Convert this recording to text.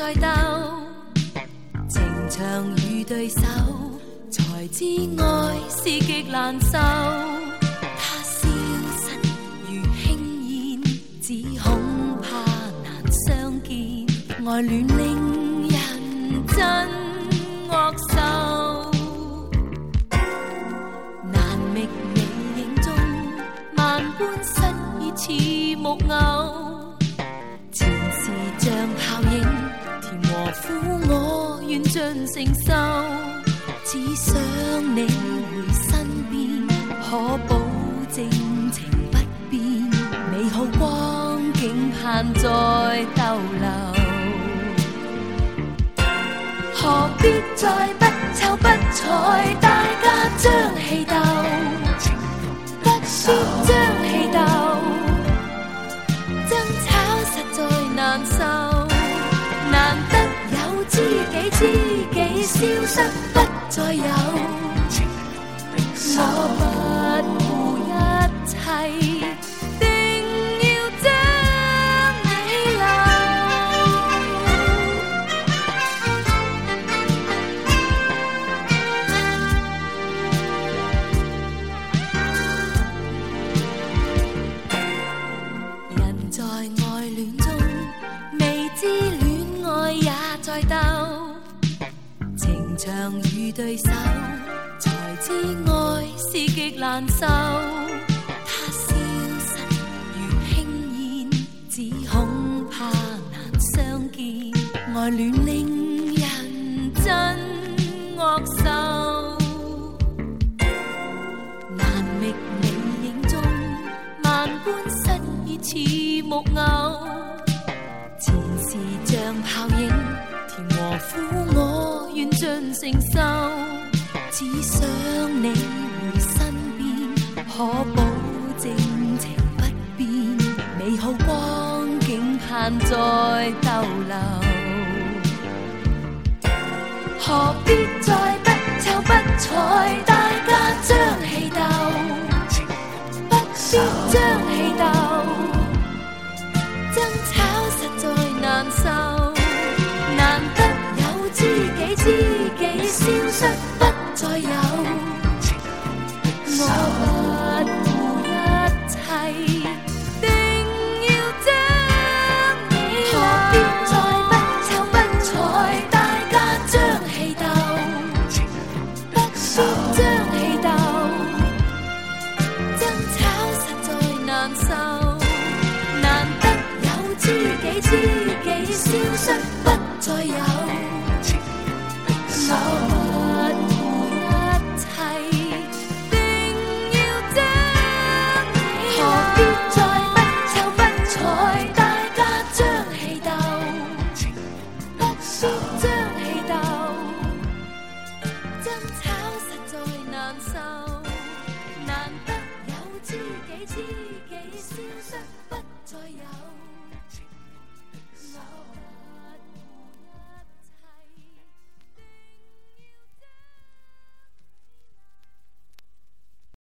再斗，情场与对手，才知爱是极难受。他消失如轻烟，只恐怕难相见。爱恋令人真恶受，难觅你影中万般失意似木偶。前事像泡影，甜和苦我願盡承受。只想你回身邊，可保證情不變，美好光景盼再逗留。何必再不瞅不睬，大家將氣鬥，不必將氣鬥，爭吵實在難受。難得有知己，知己消失不再有，我不顧一切，定要將你留。人在愛戀中，未知戀愛也在鬥，情場與對手，才知愛是極難受。他消失如輕煙，只恐怕難相見。愛戀令人真惡受，難覓你影中萬般失意似木偶。前事像泡影，甜和苦我願盡承受。只想你回身邊，可保證情不變，美好光景盼再逗留。何必再不瞅不睬，大家將氣鬥，不必將氣鬥，爭吵實在難受。難得有知己，知己消失不再有，我不顧一切，定要將你留。何必再不瞅不睬，大家將氣鬥，不必將氣鬥，爭吵實在難受。難得有知己，知己消失不再有。